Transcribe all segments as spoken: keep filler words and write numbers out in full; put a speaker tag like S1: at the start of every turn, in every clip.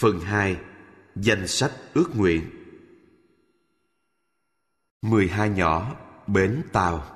S1: Phần hai. Danh sách ước nguyện. mười hai nhỏ, bến tàu.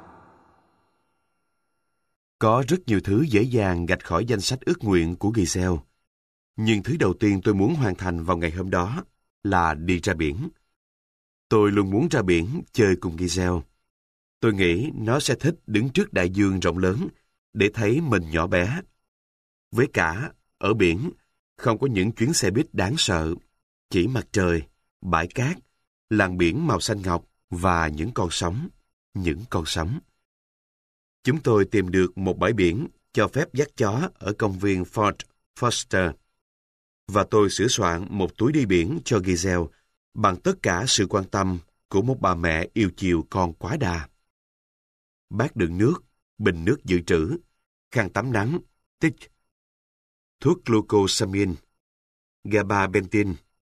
S1: Có rất nhiều thứ dễ dàng gạch khỏi danh sách ước nguyện của Giselle. Nhưng thứ đầu tiên tôi muốn hoàn thành vào ngày hôm đó là đi ra biển. Tôi luôn muốn ra biển chơi cùng Giselle. Tôi nghĩ nó sẽ thích đứng trước đại dương rộng lớn để thấy mình nhỏ bé. Với cả, ở biển, không có những chuyến xe buýt đáng sợ, chỉ mặt trời, bãi cát, làn biển màu xanh ngọc và những con sóng, những con sóng. Chúng tôi tìm được một bãi biển cho phép dắt chó ở công viên Fort Foster. Và tôi sửa soạn một túi đi biển cho Giselle bằng tất cả sự quan tâm của một bà mẹ yêu chiều con quá đà. Bát đựng nước, bình nước dự trữ, khăn tắm nắng, tích, thuốc glucosamine, gabapentin,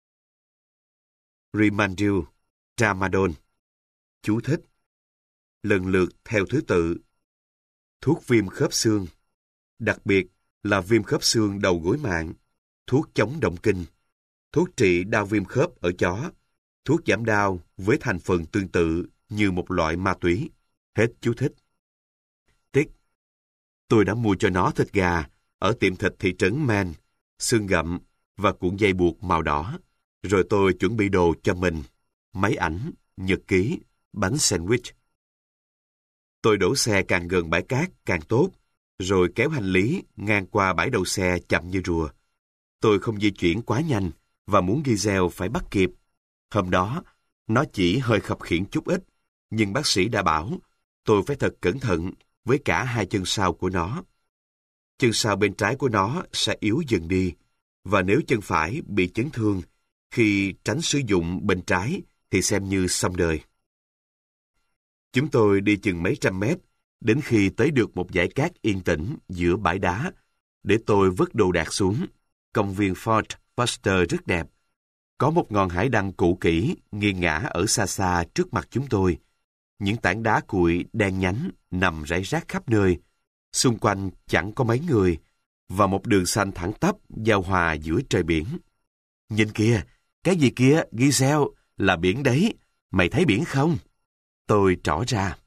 S1: Rimadyl, tramadol. Chú thích: lần lượt theo thứ tự. Thuốc viêm khớp xương, đặc biệt là viêm khớp xương đầu gối mạng, thuốc chống động kinh, thuốc trị đau viêm khớp ở chó, thuốc giảm đau với thành phần tương tự như một loại ma túy. Hết chú thích. Tích: tôi đã mua cho nó thịt gà ở tiệm thịt thị trấn Man, xương gặm và cuộn dây buộc màu đỏ. Rồi tôi chuẩn bị đồ cho mình, máy ảnh, nhật ký, bánh sandwich. Tôi đổ xe càng gần bãi cát càng tốt, rồi kéo hành lý ngang qua bãi đậu xe chậm như rùa. Tôi không di chuyển quá nhanh và muốn Giselle phải bắt kịp. Hôm đó, nó chỉ hơi khập khiễng chút ít, nhưng bác sĩ đã bảo tôi phải thật cẩn thận với cả hai chân sau của nó. Chân sau bên trái của nó sẽ yếu dần đi, và nếu chân phải bị chấn thương, khi tránh sử dụng bên trái thì xem như xong đời. Chúng tôi đi chừng mấy trăm mét, đến khi tới được một dải cát yên tĩnh giữa bãi đá, để tôi vứt đồ đạc xuống. Công viên Fort Foster rất đẹp. Có một ngọn hải đăng cũ kỹ nghiêng ngả ở xa xa trước mặt chúng tôi. Những tảng đá cuội đen nhánh nằm rải rác khắp nơi. Xung quanh chẳng có mấy người, và một đường xanh thẳng tắp giao hòa giữa trời biển. Nhìn kìa, cái gì kia, Giselle, là biển đấy. Mày thấy biển không? Tôi trỏ ra.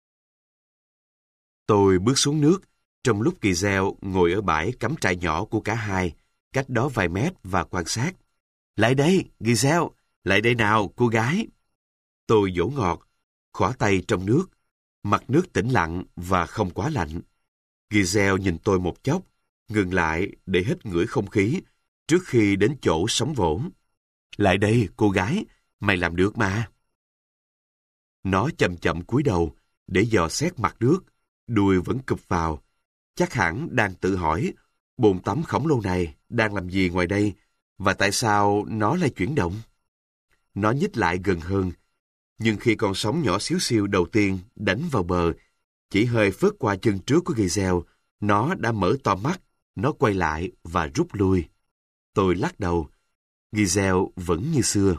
S1: Tôi bước xuống nước, trong lúc Giselle ngồi ở bãi cắm trại nhỏ của cả hai, cách đó vài mét và quan sát. Lại đây, Giselle, lại đây nào, cô gái. Tôi dỗ ngọt, khỏa tay trong nước. Mặt nước tĩnh lặng và không quá lạnh. Giselle nhìn tôi một chốc, ngừng lại để hít ngửi không khí trước khi đến chỗ sóng vỗ. Lại đây, cô gái, mày làm được mà. Nó chậm chậm cúi đầu để dò xét mặt nước, đuôi vẫn cụp vào. Chắc hẳn đang tự hỏi bồn tắm khổng lồ này đang làm gì ngoài đây và tại sao nó lại chuyển động. Nó nhích lại gần hơn, nhưng khi con sóng nhỏ xíu xiu đầu tiên đánh vào bờ, chỉ hơi phớt qua chân trước của Giselle, nó đã mở to mắt, nó quay lại và rút lui. Tôi lắc đầu. Giselle vẫn như xưa.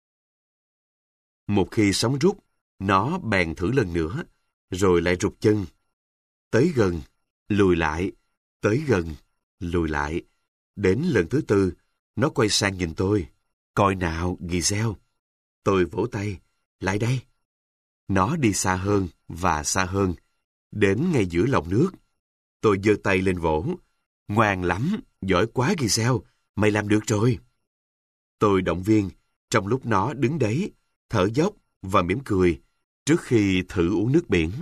S1: Một khi sóng rút, nó bèn thử lần nữa, rồi lại rụt chân. Tới gần, lùi lại, tới gần, lùi lại. Đến lần thứ tư, nó quay sang nhìn tôi. Coi nào, Giselle. Tôi vỗ tay. Lại đây. Nó đi xa hơn và xa hơn, đến ngay giữa lòng nước. Tôi giơ tay lên vỗ. Ngoan lắm, giỏi quá Giselle, mày làm được rồi. Tôi động viên, trong lúc nó đứng đấy, thở dốc và mỉm cười, trước khi thử uống nước biển.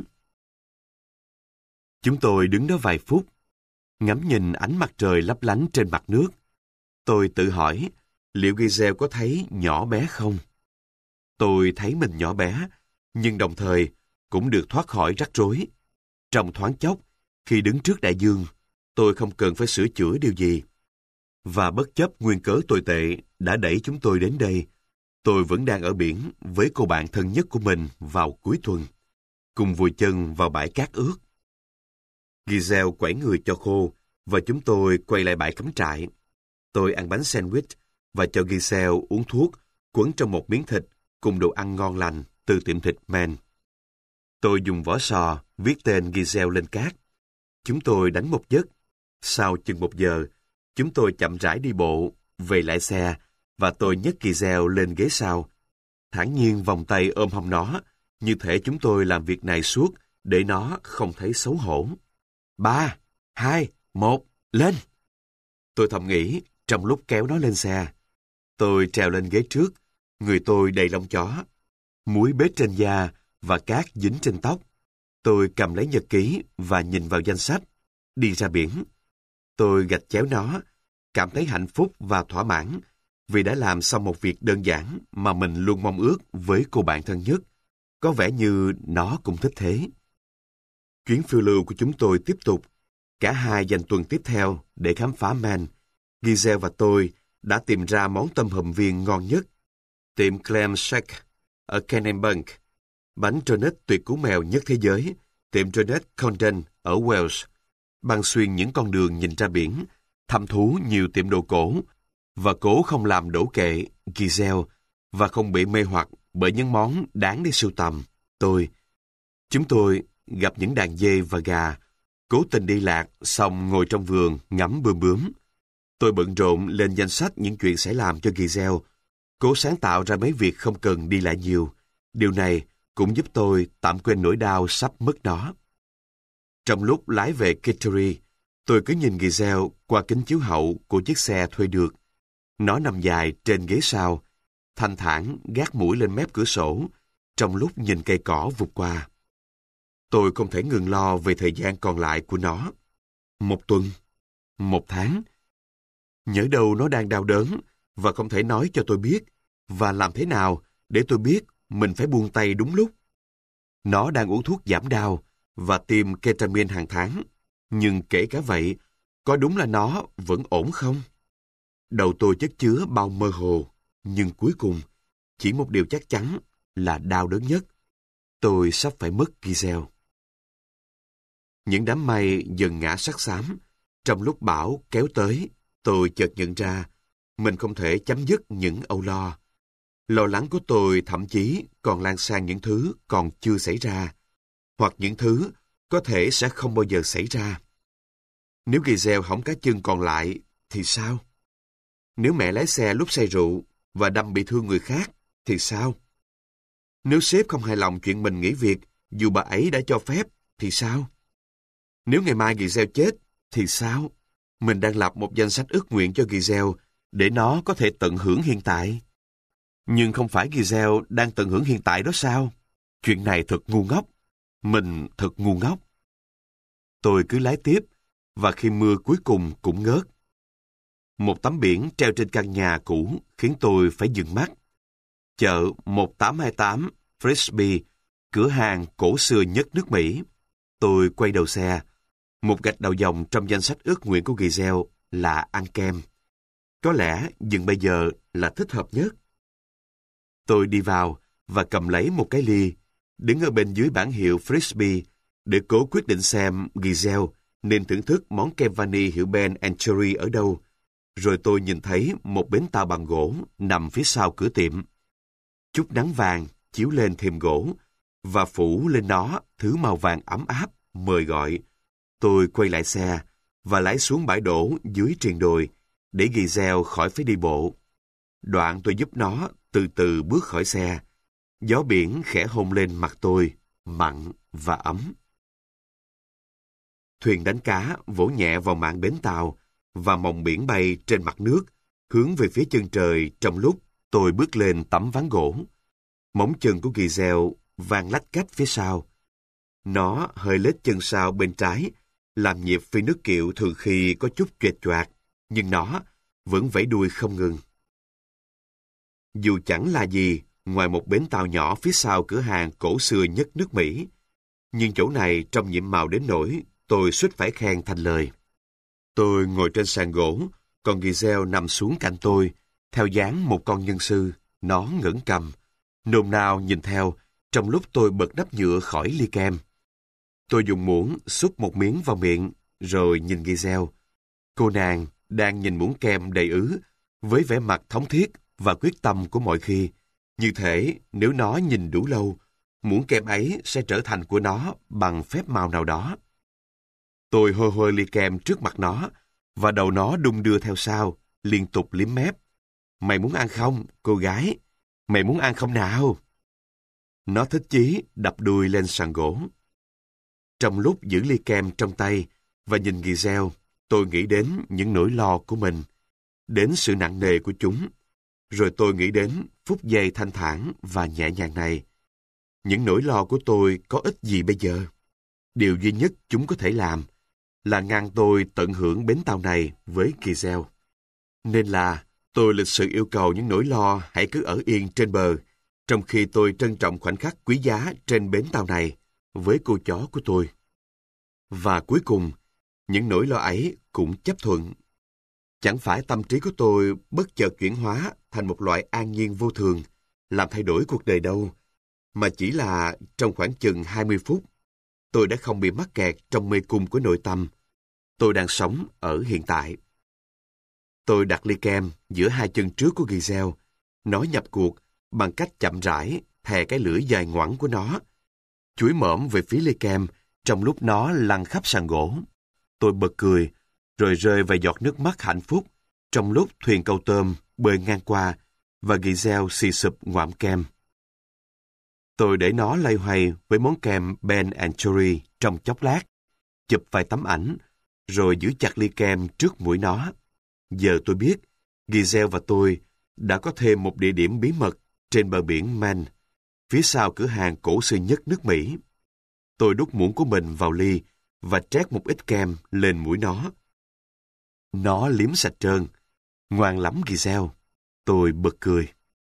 S1: Chúng tôi đứng đó vài phút, ngắm nhìn ánh mặt trời lấp lánh trên mặt nước. Tôi tự hỏi, liệu Giselle có thấy nhỏ bé không? Tôi thấy mình nhỏ bé, nhưng đồng thời cũng được thoát khỏi rắc rối. Trong thoáng chốc, khi đứng trước đại dương, tôi không cần phải sửa chữa điều gì. Và bất chấp nguyên cớ tồi tệ đã đẩy chúng tôi đến đây, tôi vẫn đang ở biển với cô bạn thân nhất của mình vào cuối tuần, cùng vùi chân vào bãi cát ướt. Giselle quẩy người cho khô, và chúng tôi quay lại bãi cắm trại. Tôi ăn bánh sandwich và cho Giselle uống thuốc quấn trong một miếng thịt cùng đồ ăn ngon lành từ tiệm thịt Man. Tôi dùng vỏ sò viết tên Giselle lên cát. Chúng tôi đánh một giấc. Sau chừng một giờ, chúng tôi chậm rãi đi bộ về lại xe, và tôi nhấc Giselle lên ghế sau. Thản nhiên vòng tay ôm hông nó, như thể chúng tôi làm việc này suốt để nó không thấy xấu hổ. Ba, hai, một, lên! Tôi thầm nghĩ trong lúc kéo nó lên xe. Tôi trèo lên ghế trước, người tôi đầy lông chó, muối bết trên da và cát dính trên tóc. Tôi cầm lấy nhật ký và nhìn vào danh sách, đi ra biển. Tôi gạch chéo nó, cảm thấy hạnh phúc và thỏa mãn vì đã làm xong một việc đơn giản mà mình luôn mong ước với cô bạn thân nhất. Có vẻ như nó cũng thích thế. Chuyến phiêu lưu của chúng tôi tiếp tục. Cả hai dành tuần tiếp theo để khám phá Maine. Giselle và tôi đã tìm ra món tôm hùm viên ngon nhất. Tiệm Clam Shack ở Kennebunk. Bánh donut tuyệt cú mèo nhất thế giới. Tiệm donut Condon ở Wales. Băng xuyên những con đường nhìn ra biển, thăm thú nhiều tiệm đồ cổ, và cố không làm đổ kệ Giselle và không bị mê hoặc bởi những món đáng để sưu tầm. Tôi, chúng tôi gặp những đàn dê và gà, cố tình đi lạc, xong ngồi trong vườn ngắm bướm bướm. Tôi bận rộn lên danh sách những chuyện sẽ làm cho Giselle, cố sáng tạo ra mấy việc không cần đi lại nhiều. Điều này cũng giúp tôi tạm quên nỗi đau sắp mất nó. Trong lúc lái về Kittery, tôi cứ nhìn Giselle qua kính chiếu hậu của chiếc xe thuê được. Nó nằm dài trên ghế sau, thanh thản gác mũi lên mép cửa sổ, trong lúc nhìn cây cỏ vụt qua. Tôi không thể ngừng lo về thời gian còn lại của nó. Một tuần, một tháng. Nhỡ đâu nó đang đau đớn và không thể nói cho tôi biết, và làm thế nào để tôi biết mình phải buông tay đúng lúc. Nó đang uống thuốc giảm đau và tiêm ketamine hàng tháng, nhưng kể cả vậy, có đúng là nó vẫn ổn không? Đầu tôi chất chứa bao mơ hồ, nhưng cuối cùng, chỉ một điều chắc chắn là đau đớn nhất. Tôi sắp phải mất Giselle. Những đám mây dần ngã sắc xám. Trong lúc bão kéo tới, tôi chợt nhận ra mình không thể chấm dứt những âu lo. Lo lắng của tôi thậm chí còn lan sang những thứ còn chưa xảy ra, hoặc những thứ có thể sẽ không bao giờ xảy ra. Nếu Giselle hỏng cá chân còn lại, thì sao? Nếu mẹ lái xe lúc say rượu và đâm bị thương người khác, thì sao? Nếu sếp không hài lòng chuyện mình nghỉ việc, dù bà ấy đã cho phép, thì sao? Nếu ngày mai Giselle chết, thì sao? Mình đang lập một danh sách ước nguyện cho Giselle để nó có thể tận hưởng hiện tại. Nhưng không phải Giselle đang tận hưởng hiện tại đó sao? Chuyện này thật ngu ngốc. Mình thật ngu ngốc. Tôi cứ lái tiếp, và khi mưa cuối cùng cũng ngớt. Một tấm biển treo trên căn nhà cũ khiến tôi phải dừng mắt. Chợ một tám hai tám Frisbee, cửa hàng cổ xưa nhất nước Mỹ. Tôi quay đầu xe. Một gạch đầu dòng trong danh sách ước nguyện của Giselle là ăn kem. Có lẽ dừng bây giờ là thích hợp nhất. Tôi đi vào và cầm lấy một cái ly, đứng ở bên dưới bảng hiệu Frisbee để cố quyết định xem Giselle nên thưởng thức món kem vani hiệu Ben and Cherry ở đâu. Rồi tôi nhìn thấy một bến tàu bằng gỗ nằm phía sau cửa tiệm. Chút nắng vàng chiếu lên thềm gỗ và phủ lên nó thứ màu vàng ấm áp, mời gọi. Tôi quay lại xe và lái xuống bãi đổ dưới triền đồi để Giselle khỏi phải đi bộ. Đoạn tôi giúp nó từ từ bước khỏi xe. Gió biển khẽ hôn lên mặt tôi, mặn và ấm. Thuyền đánh cá vỗ nhẹ vào mạn bến tàu và mồng biển bay trên mặt nước, hướng về phía chân trời trong lúc tôi bước lên tấm ván gỗ. Móng chân của Giselle vang lách cách phía sau. Nó hơi lết chân sau bên trái, làm nhịp phi nước kiệu thường khi có chút choẹt choạc, nhưng nó vẫn vẫy đuôi không ngừng. Dù chẳng là gì ngoài một bến tàu nhỏ phía sau cửa hàng cổ xưa nhất nước Mỹ, nhưng chỗ này trông nhiệm màu đến nỗi tôi suýt phải khen thành lời. Tôi ngồi trên sàn gỗ, còn Giselle nằm xuống cạnh tôi, theo dáng một con nhân sư. Nó ngẩng cầm, nôn nao nhìn theo, trong lúc tôi bật nắp nhựa khỏi ly kem. Tôi dùng muỗng xúc một miếng vào miệng, rồi nhìn Giselle. Cô nàng đang nhìn muỗng kem đầy ứ, với vẻ mặt thống thiết và quyết tâm của mọi khi. Như thể nếu nó nhìn đủ lâu, muỗng kem ấy sẽ trở thành của nó bằng phép màu nào đó. Tôi hôi hôi ly kem trước mặt nó, và đầu nó đung đưa theo sau, liên tục liếm mép. Mày muốn ăn không, cô gái? Mày muốn ăn không nào? Nó thích chí đập đuôi lên sàn gỗ. Trong lúc giữ ly kem trong tay và nhìn Giselle, tôi nghĩ đến những nỗi lo của mình, đến sự nặng nề của chúng. Rồi tôi nghĩ đến phút giây thanh thản và nhẹ nhàng này. Những nỗi lo của tôi có ích gì bây giờ? Điều duy nhất chúng có thể làm là ngăn tôi tận hưởng bến tàu này với Giselle. Nên là tôi lịch sự yêu cầu những nỗi lo hãy cứ ở yên trên bờ, trong khi tôi trân trọng khoảnh khắc quý giá trên bến tàu này với cô chó của tôi. Và cuối cùng, những nỗi lo ấy cũng chấp thuận. Chẳng phải tâm trí của tôi bất chợt chuyển hóa thành một loại an nhiên vô thường, làm thay đổi cuộc đời đâu, mà chỉ là trong khoảng chừng hai mươi phút, tôi đã không bị mắc kẹt trong mê cung của nội tâm. Tôi đang sống ở hiện tại. Tôi đặt ly kem giữa hai chân trước của Giselle, nó nhập cuộc bằng cách chậm rãi thè cái lưỡi dài ngoẵng của nó, chúi mõm về phía ly kem trong lúc nó lăn khắp sàn gỗ. Tôi bật cười, rồi rơi vài giọt nước mắt hạnh phúc trong lúc thuyền câu tôm bơi ngang qua và Giselle xì sụp ngoạm kem. Tôi để nó loay hoay với món kem Ben and Jerry trong chốc lát, chụp vài tấm ảnh, rồi giữ chặt ly kem trước mũi nó. Giờ tôi biết, Giselle và tôi đã có thêm một địa điểm bí mật trên bờ biển Maine, phía sau cửa hàng cổ xưa nhất nước Mỹ. Tôi đút muỗng của mình vào ly và trét một ít kem lên mũi nó. Nó liếm sạch trơn. Ngoan lắm Giselle. Tôi bật cười.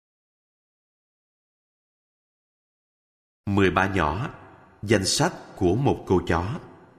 S1: mười ba nhỏ. Danh sách của một cô chó.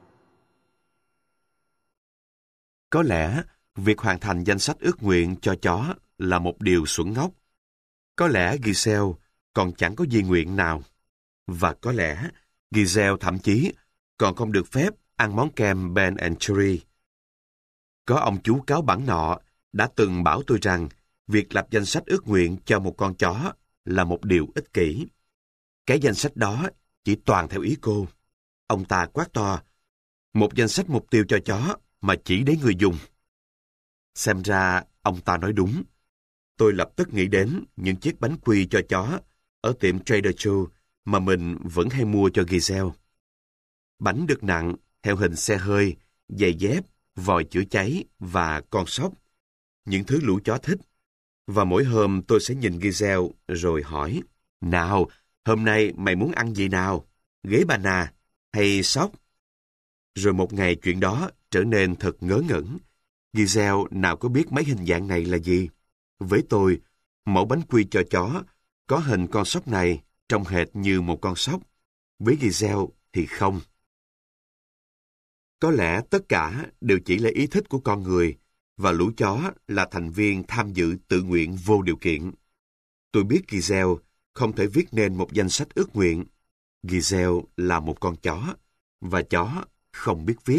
S1: Có lẽ việc hoàn thành danh sách ước nguyện cho chó là một điều xuẩn ngốc. Có lẽ Giselle còn chẳng có di nguyện nào. Và có lẽ Giselle thậm chí còn không được phép ăn món kem Ben and Jerry. Có ông chú cáo bẳn nọ đã từng bảo tôi rằng việc lập danh sách ước nguyện cho một con chó là một điều ích kỷ. Cái danh sách đó chỉ toàn theo ý cô. Ông ta quát to, một danh sách mục tiêu cho chó mà chỉ để người dùng. Xem ra ông ta nói đúng. Tôi lập tức nghĩ đến những chiếc bánh quy cho chó ở tiệm Trader Joe mà mình vẫn hay mua cho Giselle. Bánh được nặng theo hình xe hơi, giày dép, vòi chữa cháy và con sóc. Những thứ lũ chó thích. Và mỗi hôm tôi sẽ nhìn Giselle rồi hỏi, nào, hôm nay mày muốn ăn gì nào? Ghế bà nà hay sóc? Rồi một ngày chuyện đó trở nên thật ngớ ngẩn. Giselle nào có biết mấy hình dạng này là gì? Với tôi, mẫu bánh quy cho chó có hình con sóc này trông hệt như một con sóc. Với Giselle thì không. Có lẽ tất cả đều chỉ là ý thích của con người và lũ chó là thành viên tham dự tự nguyện vô điều kiện. Tôi biết Giselle không thể viết nên một danh sách ước nguyện. Giselle là một con chó và chó không biết viết.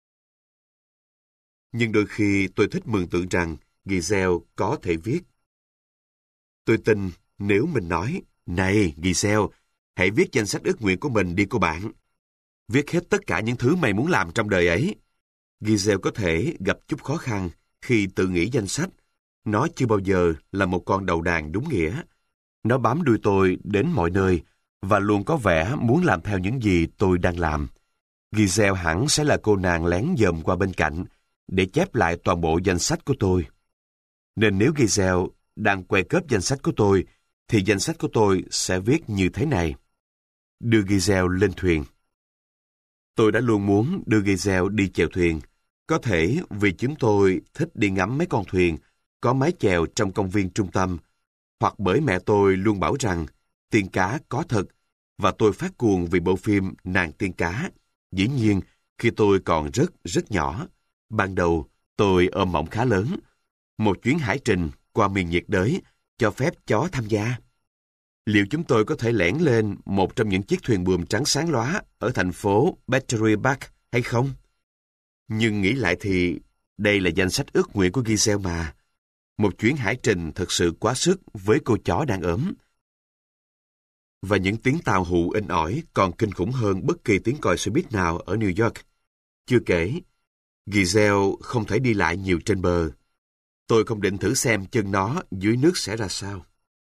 S1: Nhưng đôi khi tôi thích mường tượng rằng Giselle có thể viết. Tôi tin nếu mình nói, này Giselle, hãy viết danh sách ước nguyện của mình đi cô bạn. Viết hết tất cả những thứ mày muốn làm trong đời ấy. Giselle có thể gặp chút khó khăn khi tự nghĩ danh sách. Nó chưa bao giờ là một con đầu đàn đúng nghĩa. Nó bám đuôi tôi đến mọi nơi và luôn có vẻ muốn làm theo những gì tôi đang làm. Giselle hẳn sẽ là cô nàng lén dòm qua bên cạnh để chép lại toàn bộ danh sách của tôi. Nên nếu Giselle đang que cớp danh sách của tôi, thì danh sách của tôi sẽ viết như thế này. Đưa Giselle lên thuyền. Tôi đã luôn muốn đưa Giselle đi chèo thuyền. Có thể vì chúng tôi thích đi ngắm mấy con thuyền có mái chèo trong công viên trung tâm, hoặc bởi mẹ tôi luôn bảo rằng tiên cá có thật, và tôi phát cuồng vì bộ phim Nàng tiên cá. Dĩ nhiên, khi tôi còn rất, rất nhỏ, ban đầu tôi ôm mộng khá lớn. Một chuyến hải trình qua miền nhiệt đới cho phép chó tham gia. Liệu chúng tôi có thể lẻn lên một trong những chiếc thuyền buồm trắng sáng lóa ở thành phố Battery Park hay không? Nhưng nghĩ lại thì đây là danh sách ước nguyện của Giselle mà. Một chuyến hải trình thật sự quá sức với cô chó đang ốm. Và những tiếng tàu hụ inh ỏi còn kinh khủng hơn bất kỳ tiếng còi xe buýt nào ở New York. Chưa kể, Giselle không thể đi lại nhiều trên bờ. Tôi không định thử xem chân nó dưới nước sẽ ra sao.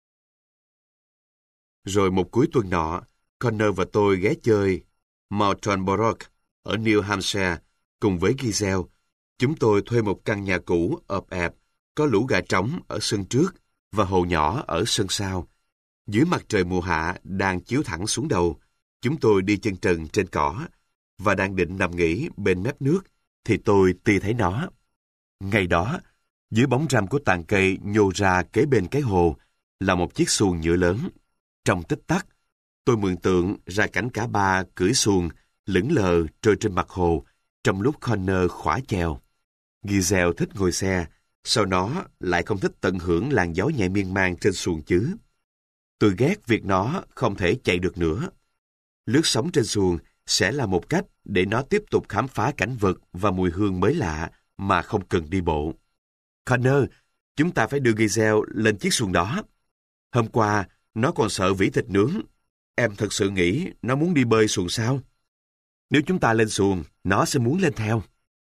S1: Rồi một cuối tuần nọ, Connor và tôi ghé chơi Moultonborough ở New Hampshire cùng với Giselle. Chúng tôi thuê một căn nhà cũ ộp ẹp, có lũ gà trống ở sân trước và hồ nhỏ ở sân sau. Dưới mặt trời mùa hạ đang chiếu thẳng xuống đầu, chúng tôi đi chân trần trên cỏ và đang định nằm nghỉ bên mép nước thì tôi ti thấy nó. Ngay đó, dưới bóng râm của tàn cây nhô ra kế bên cái hồ là một chiếc xuồng nhựa lớn. Trong tích tắc, tôi mường tượng ra cảnh cả ba cưỡi xuồng lững lờ trôi trên mặt hồ trong lúc Connor khỏa chèo. Giselle thích ngồi xe, sau nó lại không thích tận hưởng làn gió nhẹ miên man trên xuồng chứ. Tôi ghét việc nó không thể chạy được nữa. Lướt sóng trên xuồng sẽ là một cách để nó tiếp tục khám phá cảnh vật và mùi hương mới lạ mà không cần đi bộ. Connor, chúng ta phải đưa Giselle lên chiếc xuồng đó. Hôm qua, nó còn sợ vỉ thịt nướng. Em thật sự nghĩ nó muốn đi bơi xuồng sao? Nếu chúng ta lên xuồng, nó sẽ muốn lên theo.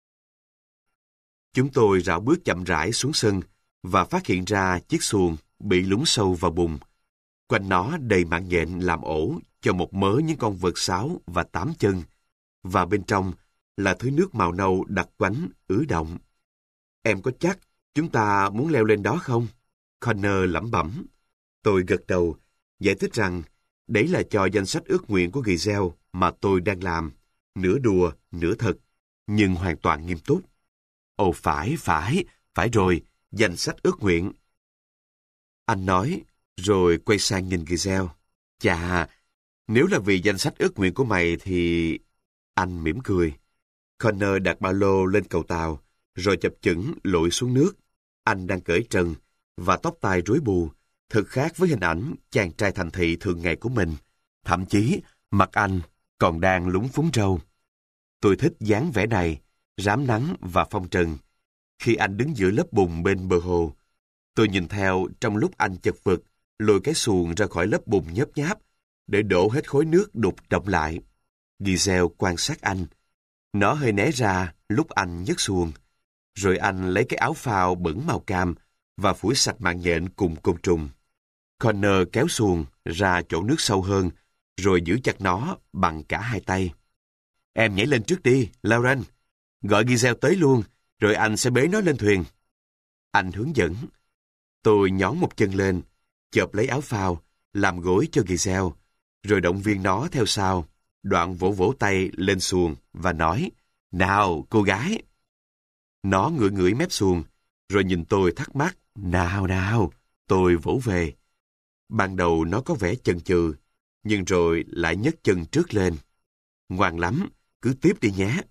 S1: Chúng tôi rảo bước chậm rãi xuống sân và phát hiện ra chiếc xuồng bị lún sâu vào bùn. Quanh nó đầy mạng nhện làm ổ cho một mớ những con vượt sáu và tám chân, và bên trong là thứ nước màu nâu đặc quánh, ứ động. Em có chắc chúng ta muốn leo lên đó không? Connor lẩm bẩm. Tôi gật đầu, giải thích rằng đấy là cho danh sách ước nguyện của Giselle mà tôi đang làm, nửa đùa, nửa thật, nhưng hoàn toàn nghiêm túc. Ồ phải, phải, phải rồi, danh sách ước nguyện. Anh nói, rồi quay sang nhìn Giselle. Chà, nếu là vì danh sách ước nguyện của mày thì... Anh mỉm cười. Connor đặt ba lô lên cầu tàu, rồi chập chững lội xuống nước. Anh đang cởi trần, và tóc tai rối bù, thật khác với hình ảnh chàng trai thành thị thường ngày của mình. Thậm chí, mặt anh còn đang lúng phúng râu. Tôi thích dáng vẻ này, rám nắng và phong trần. Khi anh đứng giữa lớp bùn bên bờ hồ, tôi nhìn theo trong lúc anh chật vật lôi cái xuồng ra khỏi lớp bùn nhớp nháp để đổ hết khối nước đục đọng lại. Giselle quan sát anh. Nó hơi né ra lúc anh nhấc xuồng. Rồi anh lấy cái áo phao bẩn màu cam và phủi sạch mạng nhện cùng côn trùng. Connor kéo xuồng ra chỗ nước sâu hơn, rồi giữ chặt nó bằng cả hai tay. Em nhảy lên trước đi, Lauren. Gọi Giselle tới luôn, rồi anh sẽ bế nó lên thuyền. Anh hướng dẫn. Tôi nhón một chân lên, chộp lấy áo phao, làm gối cho Giselle, rồi động viên nó theo sau, đoạn vỗ vỗ tay lên xuồng và nói, nào, cô gái. Nó ngửi ngửi mép xuồng, rồi nhìn tôi thắc mắc, nào nào, tôi vỗ về. Ban đầu nó có vẻ chần chừ, nhưng rồi lại nhấc chân trước lên. Ngoan lắm, cứ tiếp đi nhé.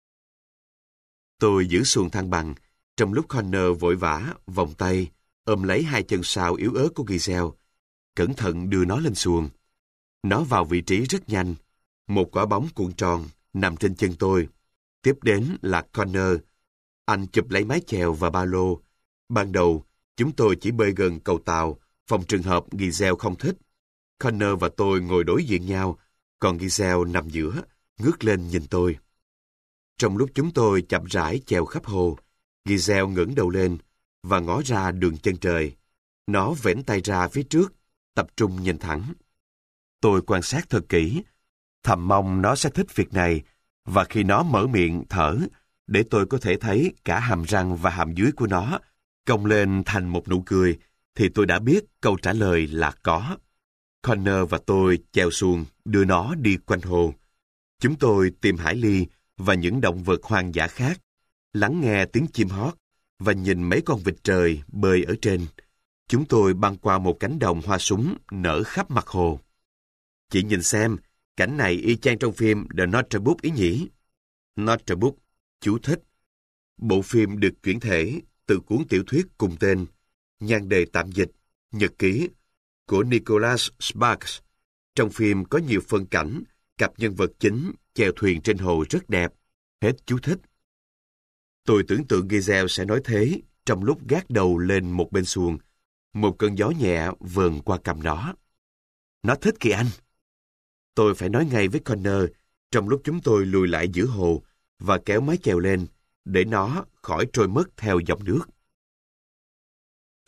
S1: Tôi giữ xuồng thăng bằng, trong lúc Connor vội vã, vòng tay, ôm lấy hai chân sau yếu ớt của Giselle, cẩn thận đưa nó lên xuồng. Nó vào vị trí rất nhanh, một quả bóng cuộn tròn nằm trên chân tôi. Tiếp đến là Connor. Anh chụp lấy mái chèo và ba lô. Ban đầu, chúng tôi chỉ bơi gần cầu tàu, phòng trường hợp Giselle không thích. Connor và tôi ngồi đối diện nhau, còn Giselle nằm giữa, ngước lên nhìn tôi. Trong lúc chúng tôi chậm rãi chèo khắp hồ, Giselle ngẩng đầu lên và ngó ra đường chân trời. Nó vểnh tay ra phía trước, tập trung nhìn thẳng. Tôi quan sát thật kỹ, thầm mong nó sẽ thích việc này, và khi nó mở miệng thở, để tôi có thể thấy cả hàm răng và hàm dưới của nó cong lên thành một nụ cười, thì tôi đã biết câu trả lời là có. Connor và tôi chèo xuồng đưa nó đi quanh hồ. Chúng tôi tìm hải ly và những động vật hoang dã khác, lắng nghe tiếng chim hót và nhìn mấy con vịt trời bơi ở trên. Chúng tôi băng qua một cánh đồng hoa súng nở khắp mặt hồ. Chị nhìn xem, cảnh này y chang trong phim The Notebook ý nhỉ? Notebook, chú thích. Bộ phim được chuyển thể từ cuốn tiểu thuyết cùng tên, nhan đề tạm dịch, nhật ký, của Nicholas Sparks. Trong phim có nhiều phân cảnh, cặp nhân vật chính chèo thuyền trên hồ rất đẹp. Hết chú thích. Tôi tưởng tượng Giselle sẽ nói thế trong lúc gác đầu lên một bên xuồng. Một cơn gió nhẹ vờn qua cằm nó. Nó thích kìa anh. Tôi phải nói ngay với Connor trong lúc chúng tôi lùi lại giữa hồ và kéo mái chèo lên để nó khỏi trôi mất theo dòng nước.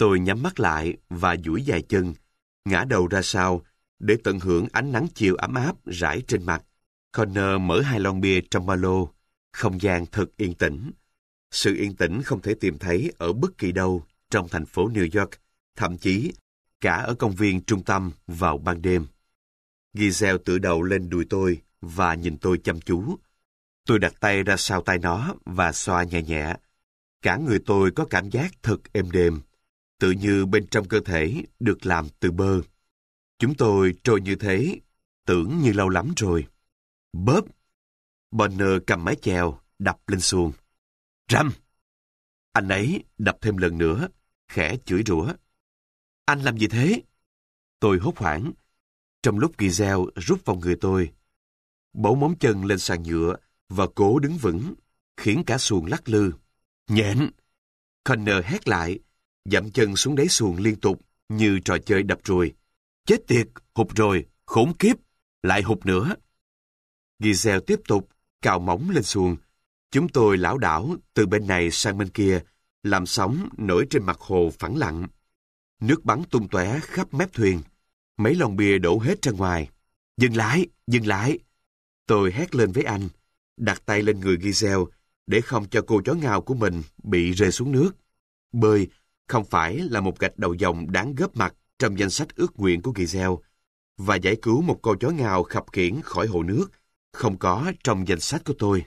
S1: Tôi nhắm mắt lại và duỗi dài chân, ngã đầu ra sau để tận hưởng ánh nắng chiều ấm áp rải trên mặt. Connor mở hai lon bia trong ba lô. Không gian thật yên tĩnh. Sự yên tĩnh không thể tìm thấy ở bất kỳ đâu trong thành phố New York, thậm chí cả ở công viên trung tâm vào ban đêm. Giselle tựa đầu lên đùi tôi và nhìn tôi chăm chú. Tôi đặt tay ra sau tay nó và xoa nhẹ nhẹ. Cả người tôi có cảm giác thật êm đềm, tự như bên trong cơ thể được làm từ bơ. Chúng tôi trôi như thế, tưởng như lâu lắm rồi. Bóp! Bonner cầm mái chèo, đập lên xuồng. Răm! Anh ấy đập thêm lần nữa, khẽ chửi rủa. Anh làm gì thế? Tôi hốt hoảng, trong lúc Giselle rút vào người tôi. Bấu móng chân lên sàn nhựa và cố đứng vững, khiến cả xuồng lắc lư. Nhện! Connor hét lại, dậm chân xuống đáy xuồng liên tục như trò chơi đập ruồi. Chết tiệt, hụt rồi, khốn kiếp, lại hụt nữa. Giselle tiếp tục cào móng lên xuồng. Chúng tôi lảo đảo từ bên này sang bên kia, làm sóng nổi trên mặt hồ phẳng lặng. Nước bắn tung tóe khắp mép thuyền. Mấy lon bia đổ hết ra ngoài. Dừng lại, dừng lại. Tôi hét lên với anh, đặt tay lên người Giselle để không cho cô chó ngao của mình bị rơi xuống nước. Bơi không phải là một gạch đầu dòng đáng góp mặt trong danh sách ước nguyện của Giselle, và giải cứu một cô chó ngao khập khiễng khỏi hồ nước không có trong danh sách của tôi.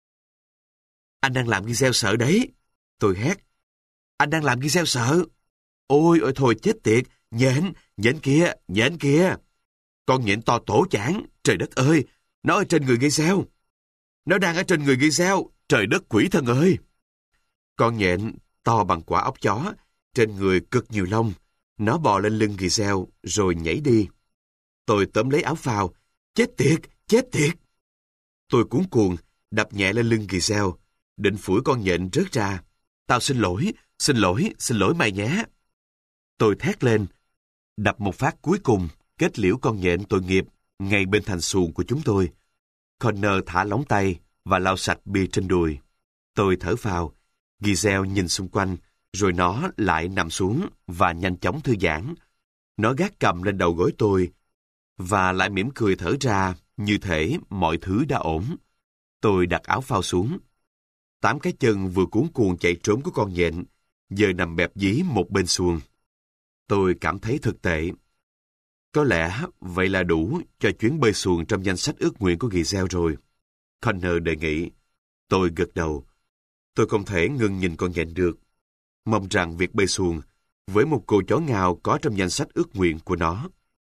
S1: Anh đang làm Giselle sợ đấy. Tôi hét. Anh đang làm Giselle sợ. Ôi ôi thôi chết tiệt, nhện, nhện kia, nhện kia. Con nhện to tổ chảng, trời đất ơi, nó ở trên người Giselle. Nó đang ở trên người Giselle, trời đất quỷ thần ơi. Con nhện to bằng quả ốc chó, trên người cực nhiều lông. Nó bò lên lưng Giselle rồi nhảy đi. Tôi tóm lấy áo phao. Chết tiệt, chết tiệt. Tôi cuống cuồng, đập nhẹ lên lưng Giselle, định phủi con nhện rớt ra. Tao xin lỗi, xin lỗi, xin lỗi mày nhé. Tôi thét lên, đập một phát cuối cùng, kết liễu con nhện tội nghiệp ngay bên thành xuồng của chúng tôi. Connor thả lỏng tay và lau sạch bia trên đùi. Tôi thở phào. Giselle nhìn xung quanh, rồi nó lại nằm xuống và nhanh chóng thư giãn. Nó gác cầm lên đầu gối tôi và lại mỉm cười thở ra như thể mọi thứ đã ổn. Tôi đặt áo phao xuống. Tám cái chân vừa cuống cuồng chạy trốn của con nhện giờ nằm bẹp dí một bên xuồng. Tôi cảm thấy thật tệ. Có lẽ vậy là đủ cho chuyến bơi xuồng trong danh sách ước nguyện của Giselle rồi. Connor đề nghị. Tôi gật đầu. Tôi không thể ngừng nhìn con nhện được. Mong rằng việc bơi xuồng với một cô chó ngao có trong danh sách ước nguyện của nó.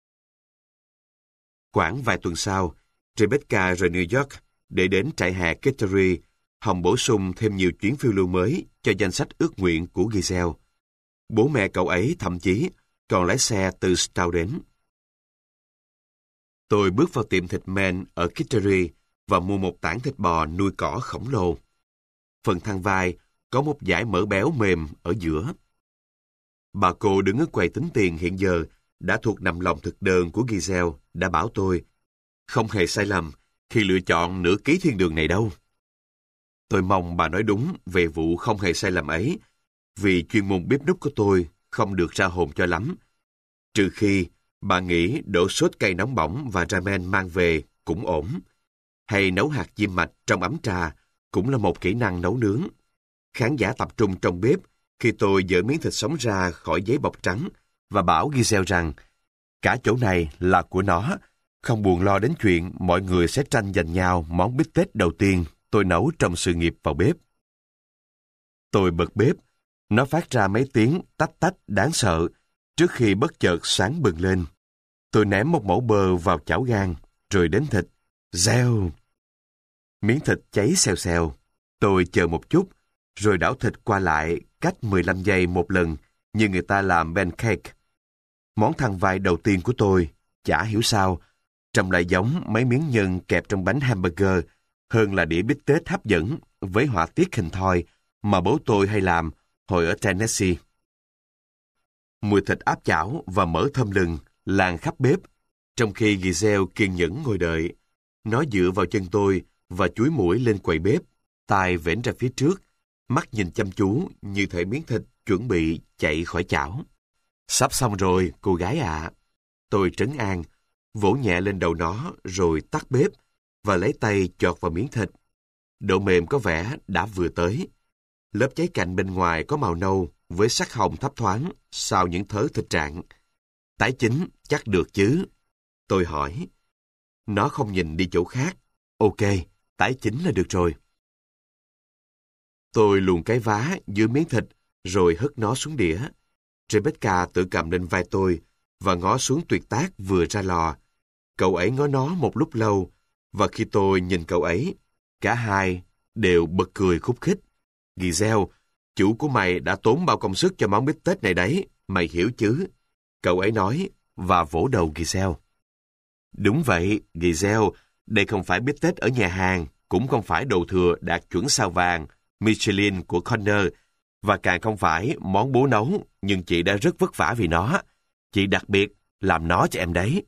S1: Khoảng vài tuần sau, Rebecca rời New York để đến trại hè Kittery, hòng bổ sung thêm nhiều chuyến phiêu lưu mới cho danh sách ước nguyện của Giselle. Bố mẹ cậu ấy thậm chí còn lái xe từ Stow đến. Tôi bước vào tiệm thịt men ở Kittery và mua một tảng thịt bò nuôi cỏ khổng lồ. Phần thang vai có một dải mỡ béo mềm ở giữa. Bà cô đứng ở quầy tính tiền hiện giờ đã thuộc nằm lòng thực đơn của Giselle đã bảo tôi không hề sai lầm khi lựa chọn nửa ký thiên đường này đâu. Tôi mong bà nói đúng về vụ không hề sai lầm ấy, vì chuyên môn bếp núc của tôi không được ra hồn cho lắm. Trừ khi bà nghĩ đổ sốt cây nóng bỏng và ramen mang về cũng ổn, hay nấu hạt diêm mạch trong ấm trà cũng là một kỹ năng nấu nướng. Khán giả tập trung trong bếp khi tôi dỡ miếng thịt sống ra khỏi giấy bọc trắng và bảo Giselle rằng cả chỗ này là của nó, không buồn lo đến chuyện mọi người sẽ tranh giành nhau món bít tết đầu tiên tôi nấu trong sự nghiệp vào bếp. Tôi bật bếp, nó phát ra mấy tiếng tách tách đáng sợ trước khi bất chợt sáng bừng lên. Tôi ném một mẩu bơ vào chảo gang, rồi đến thịt. Reo! Miếng thịt cháy xèo xèo. Tôi chờ một chút, rồi đảo thịt qua lại cách mười lăm giây một lần như người ta làm pancake. Món thăng vai đầu tiên của tôi, chả hiểu sao, trông lại giống mấy miếng nhân kẹp trong bánh hamburger hơn là đĩa bít tết hấp dẫn với họa tiết hình thoi mà bố tôi hay làm hồi ở Tennessee. Mùi thịt áp chảo và mỡ thơm lừng lan khắp bếp, trong khi Giselle kiên nhẫn ngồi đợi. Nó dựa vào chân tôi và chúi mũi lên quầy bếp, tai vểnh ra phía trước, mắt nhìn chăm chú như thể miếng thịt chuẩn bị chạy khỏi chảo. Sắp xong rồi, cô gái ạ. Tôi trấn an, vỗ nhẹ lên đầu nó rồi tắt bếp và lấy tay chọt vào miếng thịt. Độ mềm có vẻ đã vừa tới. Lớp cháy cạnh bên ngoài có màu nâu với sắc hồng thấp thoáng sau những thớ thịt rạn. Tái chín chắc được chứ? Tôi hỏi. Nó không nhìn đi chỗ khác. Ok, tái chín là được rồi. Tôi luồn cái vá giữa miếng thịt rồi hất nó xuống đĩa. Rebecca tự cầm lên vai tôi và ngó xuống tuyệt tác vừa ra lò. Cậu ấy ngó nó một lúc lâu, và khi tôi nhìn cậu ấy, cả hai đều bật cười khúc khích. Giselle, chủ của mày đã tốn bao công sức cho món bít tết này đấy, mày hiểu chứ? Cậu ấy nói và vỗ đầu Giselle. Đúng vậy, Giselle, đây không phải bít tết ở nhà hàng, cũng không phải đồ thừa đạt chuẩn sao vàng, Michelin của Connor, và càng không phải món bố nấu, nhưng chị đã rất vất vả vì nó. Chị đặc biệt làm nó cho em đấy.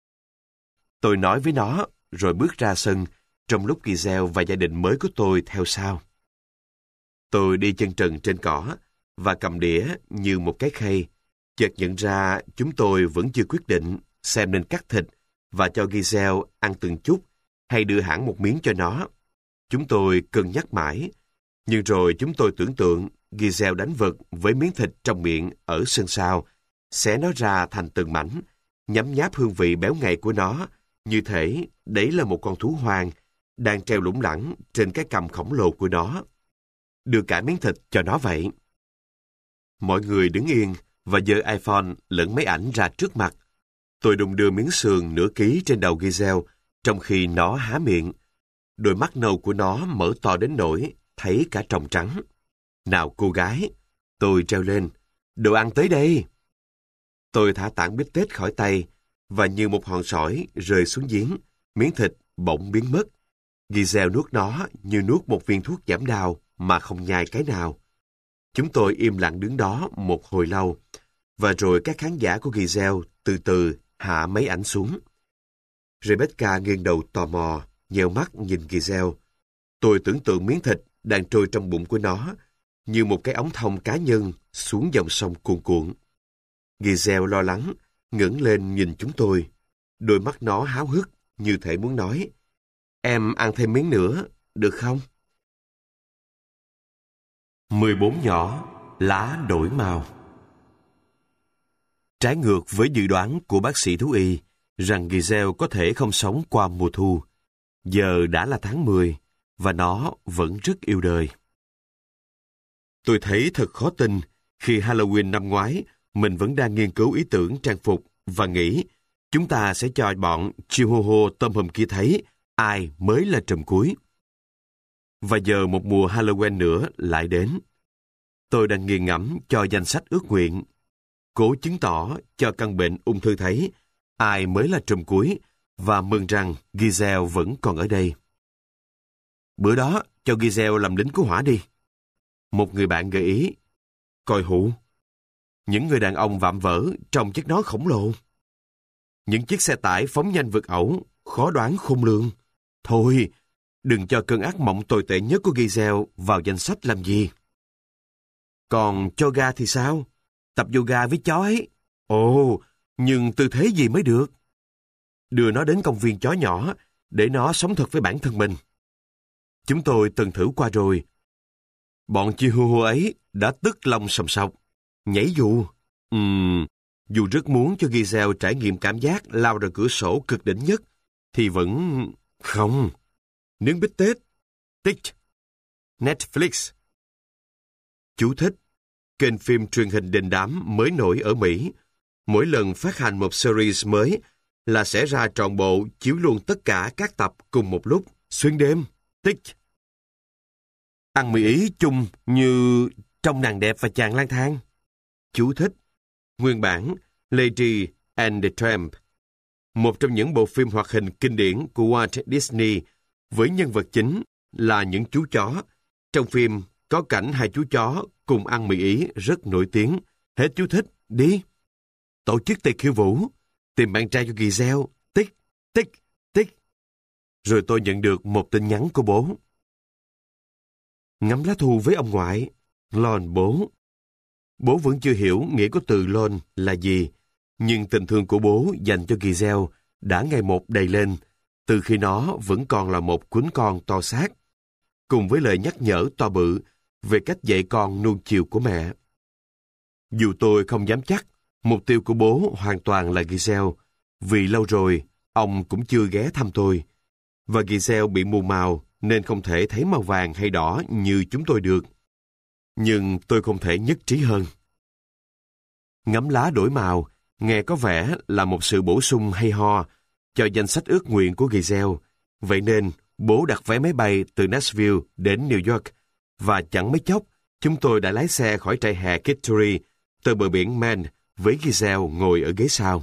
S1: Tôi nói với nó, rồi bước ra sân, trong lúc Giselle và gia đình mới của tôi theo sau. Tôi đi chân trần trên cỏ, và cầm đĩa như một cái khay. Chợt nhận ra chúng tôi vẫn chưa quyết định xem nên cắt thịt và cho Giselle ăn từng chút, hay đưa hẳn một miếng cho nó. Chúng tôi cân nhắc mãi, nhưng rồi chúng tôi tưởng tượng Giselle đánh vật với miếng thịt trong miệng ở sân sau, xé nó ra thành từng mảnh, nhấm nháp hương vị béo ngậy của nó, như thể đấy là một con thú hoang đang treo lủng lẳng trên cái cằm khổng lồ của nó. Đưa cả miếng thịt cho nó vậy. Mọi người đứng yên và giơ iPhone lẫn máy ảnh ra trước mặt. Tôi đung đưa miếng sườn nửa ký trên đầu Giselle, trong khi nó há miệng. Đôi mắt nâu của nó mở to đến nỗi thấy cả tròng trắng. Nào cô gái, tôi treo lên, đồ ăn tới đây. Tôi thả tảng bít tết khỏi tay, và như một hòn sỏi rơi xuống giếng, miếng thịt bỗng biến mất. Giselle nuốt nó như nuốt một viên thuốc giảm đau mà không nhai cái nào. Chúng tôi im lặng đứng đó một hồi lâu, và rồi các khán giả của Giselle từ từ hạ máy ảnh xuống. Rebecca nghiêng đầu tò mò, nheo mắt nhìn Giselle. Tôi tưởng tượng miếng thịt đang trôi trong bụng của nó, như một cái ống thông cá nhân xuống dòng sông cuồn cuộn. Giselle lo lắng, ngẩng lên nhìn chúng tôi. Đôi mắt nó háo hức, như thể muốn nói, em ăn thêm miếng nữa, được không? mười bốn nhỏ, lá đổi màu. Trái ngược với dự đoán của bác sĩ thú y, rằng Giselle có thể không sống qua mùa thu. Giờ đã là tháng mười, và nó vẫn rất yêu đời. Tôi thấy thật khó tin khi Halloween năm ngoái, mình vẫn đang nghiên cứu ý tưởng trang phục và nghĩ chúng ta sẽ cho bọn Chihuahua tôm hùm kia thấy ai mới là trùm cuối. Và giờ một mùa Halloween nữa lại đến. Tôi đang nghiền ngẫm cho danh sách ước nguyện, cố chứng tỏ cho căn bệnh ung thư thấy ai mới là trùm cuối, và mừng rằng Giselle vẫn còn ở đây. Bữa đó cho Giselle làm lính cứu hỏa đi. Một người bạn gợi ý. Coi hụ. Những người đàn ông vạm vỡ trong chiếc nón khổng lồ. Những chiếc xe tải phóng nhanh vượt ẩu, khó đoán khôn lường. Thôi, đừng cho cơn ác mộng tồi tệ nhất của Giselle vào danh sách làm gì. Còn yoga thì sao? Tập yoga với chó ấy. Ồ, nhưng tư thế gì mới được? Đưa nó đến công viên chó nhỏ để nó sống thật với bản thân mình. Chúng tôi từng thử qua rồi. Bọn Chihuahua ấy đã tức lòng sòng sọc, nhảy dù. Ừm, dù rất muốn cho Giselle trải nghiệm cảm giác lao ra cửa sổ cực đỉnh nhất, thì vẫn... Không. Nướng bít tết. Tích. Netflix. Chú thích. Kênh phim truyền hình đình đám mới nổi ở Mỹ. Mỗi lần phát hành một series mới là sẽ ra trọn bộ chiếu luôn tất cả các tập cùng một lúc, xuyên đêm. Tích. Ăn mì Ý chung như trong Nàng đẹp và chàng lang thang. Chú thích. Nguyên bản Lady and the Tramp, một trong những bộ phim hoạt hình kinh điển của Walt Disney với nhân vật chính là những chú chó. Trong phim có cảnh hai chú chó cùng ăn mì Ý rất nổi tiếng. Hết chú thích, đi. Tổ chức tiệc khiêu vũ, tìm bạn trai cho Giselle, tích, tích, tích. Rồi tôi nhận được một tin nhắn của bố. Ngắm lá thu với ông ngoại, lòn bố. Bố vẫn chưa hiểu nghĩa của từ loan là gì, nhưng tình thương của bố dành cho Giselle đã ngày một đầy lên, từ khi nó vẫn còn là một cuốn con to xác, cùng với lời nhắc nhở to bự về cách dạy con nuông chiều của mẹ. Dù tôi không dám chắc, mục tiêu của bố hoàn toàn là Giselle, vì lâu rồi ông cũng chưa ghé thăm tôi, và Giselle bị mù màu nên không thể thấy màu vàng hay đỏ như chúng tôi được. Nhưng tôi không thể nhất trí hơn. Ngắm lá đổi màu nghe có vẻ là một sự bổ sung hay ho cho danh sách ước nguyện của Giselle, vậy nên bố đặt vé máy bay từ Nashville đến New York, và chẳng mấy chốc chúng tôi đã lái xe khỏi trại hè Kittery từ bờ biển Maine với Giselle ngồi ở ghế sau.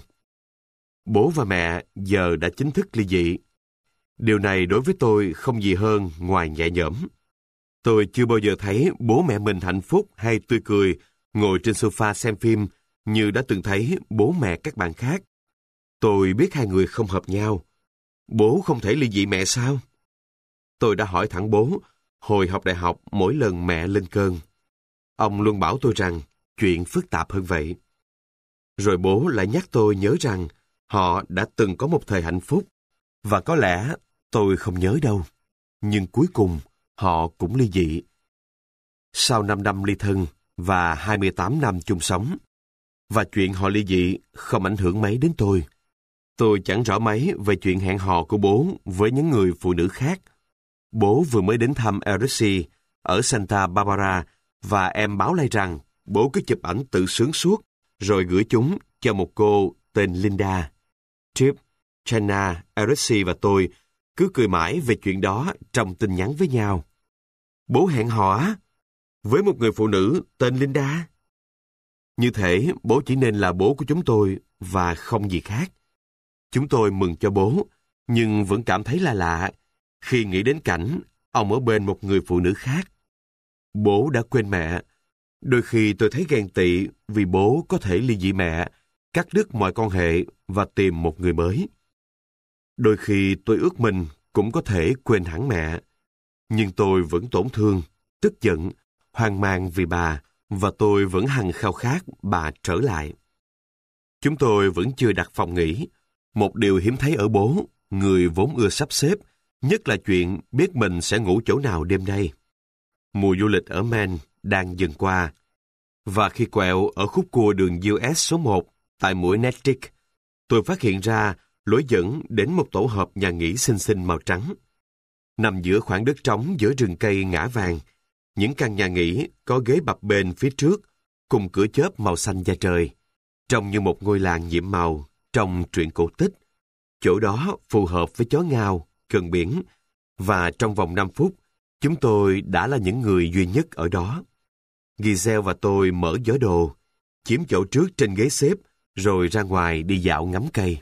S1: Bố và mẹ giờ đã chính thức ly dị. Điều này đối với tôi không gì hơn ngoài nhẹ nhõm. Tôi chưa bao giờ thấy bố mẹ mình hạnh phúc hay tươi cười ngồi trên sofa xem phim như đã từng thấy bố mẹ các bạn khác. Tôi biết hai người không hợp nhau. Bố không thể ly dị mẹ sao? Tôi đã hỏi thẳng bố hồi học đại học mỗi lần mẹ lên cơn. Ông luôn bảo tôi rằng chuyện phức tạp hơn vậy. Rồi bố lại nhắc tôi nhớ rằng họ đã từng có một thời hạnh phúc, và có lẽ tôi không nhớ đâu. Nhưng cuối cùng họ cũng ly dị. Sau năm năm ly thân và hai mươi tám năm chung sống, và chuyện họ ly dị không ảnh hưởng mấy đến tôi. Tôi chẳng rõ mấy về chuyện hẹn hò của bố với những người phụ nữ khác. Bố vừa mới đến thăm Eric ở Santa Barbara, và em báo lại rằng bố cứ chụp ảnh tự sướng suốt rồi gửi chúng cho một cô tên Linda. Trip, Chana, Eric và tôi cứ cười mãi về chuyện đó trong tin nhắn với nhau. Bố hẹn hò á? Với một người phụ nữ tên Linda? Như thể bố chỉ nên là bố của chúng tôi và không gì khác. Chúng tôi mừng cho bố, nhưng vẫn cảm thấy là lạ khi nghĩ đến cảnh ông ở bên một người phụ nữ khác. Bố đã quên mẹ. Đôi khi tôi thấy ghen tị vì bố có thể ly dị mẹ, cắt đứt mọi quan hệ và tìm một người mới. Đôi khi tôi ước mình cũng có thể quên hẳn mẹ, nhưng tôi vẫn tổn thương, tức giận, hoang mang vì bà, và tôi vẫn hằng khao khát bà trở lại. Chúng tôi vẫn chưa đặt phòng nghỉ, một điều hiếm thấy ở bố, người vốn ưa sắp xếp, nhất là chuyện biết mình sẽ ngủ chỗ nào đêm nay. Mùa du lịch ở Maine đang dần qua, và khi quẹo ở khúc cua đường u ét số một tại mũi Natick, tôi phát hiện ra lối dẫn đến một tổ hợp nhà nghỉ xinh xinh màu trắng. Nằm giữa khoảng đất trống giữa rừng cây ngã vàng, những căn nhà nghỉ có ghế bập bênh phía trước, cùng cửa chớp màu xanh da trời, trông như một ngôi làng nhiệm màu trong truyện cổ tích. Chỗ đó phù hợp với chó ngao, gần biển, và trong vòng năm phút, chúng tôi đã là những người duy nhất ở đó. Giselle và tôi mở giỏ đồ, chiếm chỗ trước trên ghế xếp, rồi ra ngoài đi dạo ngắm cây.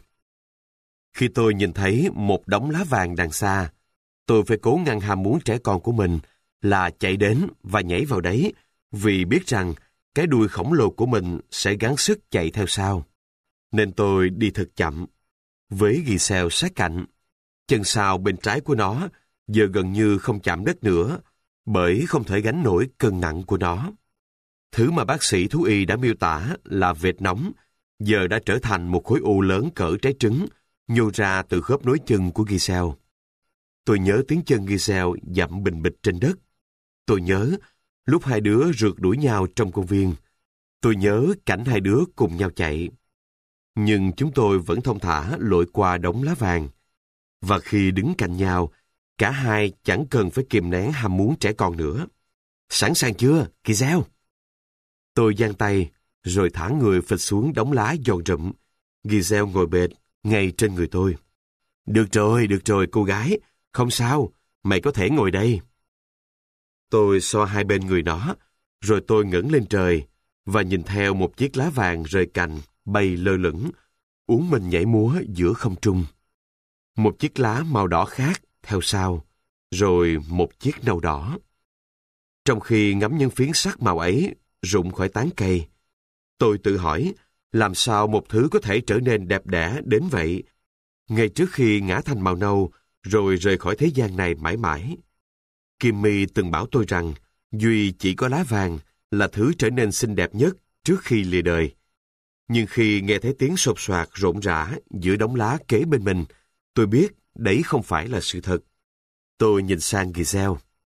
S1: Khi tôi nhìn thấy một đống lá vàng đằng xa, tôi phải cố ngăn ham muốn trẻ con của mình là chạy đến và nhảy vào đấy, vì biết rằng cái đuôi khổng lồ của mình sẽ gắng sức chạy theo sau. Nên tôi đi thật chậm, với Giselle sát cạnh. Chân sau bên trái của nó giờ gần như không chạm đất nữa, bởi không thể gánh nổi cân nặng của nó. Thứ mà bác sĩ thú y đã miêu tả là vệt nóng, giờ đã trở thành một khối u lớn cỡ trái trứng, nhô ra từ khớp nối chân của Giselle. Tôi nhớ tiếng chân Giselle dậm bình bịch trên đất. Tôi nhớ lúc hai đứa rượt đuổi nhau trong công viên. Tôi nhớ cảnh hai đứa cùng nhau chạy. Nhưng chúng tôi vẫn thong thả lội qua đống lá vàng. Và khi đứng cạnh nhau, cả hai chẳng cần phải kìm nén ham muốn trẻ con nữa. Sẵn sàng chưa, Giselle? Tôi giang tay, rồi thả người phịch xuống đống lá giòn rụm. Giselle ngồi bệt ngay trên người tôi. Được rồi, được rồi cô gái, không sao, mày có thể ngồi đây. Tôi xoa hai bên người nó, rồi tôi ngẩng lên trời và nhìn theo một chiếc lá vàng rời cành bay lơ lửng, uốn mình nhảy múa giữa không trung. Một chiếc lá màu đỏ khác theo sau, rồi một chiếc nâu đỏ. Trong khi ngắm những phiến sắc màu ấy rụng khỏi tán cây, tôi tự hỏi làm sao một thứ có thể trở nên đẹp đẽ đến vậy ngay trước khi ngã thành màu nâu rồi rời khỏi thế gian này mãi mãi. Kimmy từng bảo tôi rằng duy chỉ có lá vàng là thứ trở nên xinh đẹp nhất trước khi lìa đời. Nhưng khi nghe thấy tiếng sột soạt rộn rã giữa đống lá kế bên mình, tôi biết đấy không phải là sự thật. Tôi nhìn sang Giselle.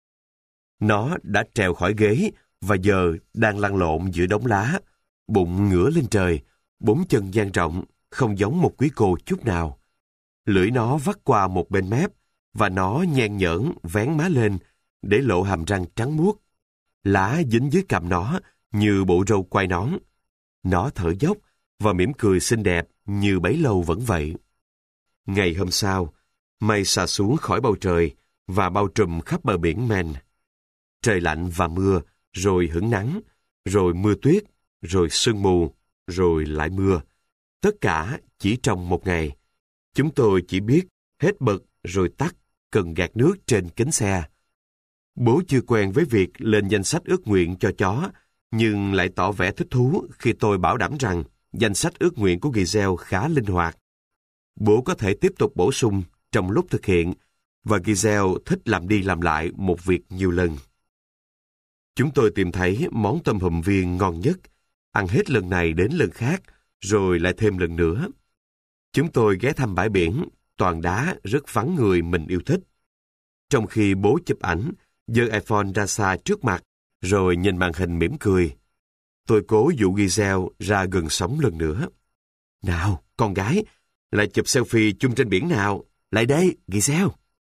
S1: Nó đã trèo khỏi ghế và giờ đang lăn lộn giữa đống lá, bụng ngửa lên trời, bốn chân dang rộng, không giống một quý cô chút nào. Lưỡi nó vắt qua một bên mép và nó nhen nhởn vén má lên để lộ hàm răng trắng muốt. Lá dính dưới cằm nó như bộ râu quai nón. Nó thở dốc và mỉm cười xinh đẹp như bấy lâu vẫn vậy. Ngày hôm sau, mây xà xuống khỏi bầu trời và bao trùm khắp bờ biển Maine. Trời lạnh và mưa, rồi hửng nắng, rồi mưa tuyết, rồi sương mù, rồi lại mưa. Tất cả chỉ trong một ngày. Chúng tôi chỉ biết hết bật rồi tắt cần gạt nước trên kính xe. Bố chưa quen với việc lên danh sách ước nguyện cho chó, nhưng lại tỏ vẻ thích thú khi tôi bảo đảm rằng danh sách ước nguyện của Giselle khá linh hoạt. Bố có thể tiếp tục bổ sung trong lúc thực hiện, và Giselle thích làm đi làm lại một việc nhiều lần. Chúng tôi tìm thấy món tôm hùm viên ngon nhất, ăn hết lần này đến lần khác, rồi lại thêm lần nữa. Chúng tôi ghé thăm bãi biển, toàn đá rất vắng người mình yêu thích. Trong khi bố chụp ảnh, giơ iPhone ra xa trước mặt, rồi nhìn màn hình mỉm cười. Tôi cố dụ Giselle ra gần sóng lần nữa. Nào, con gái, lại chụp selfie chung trên biển nào. Lại đây, Giselle.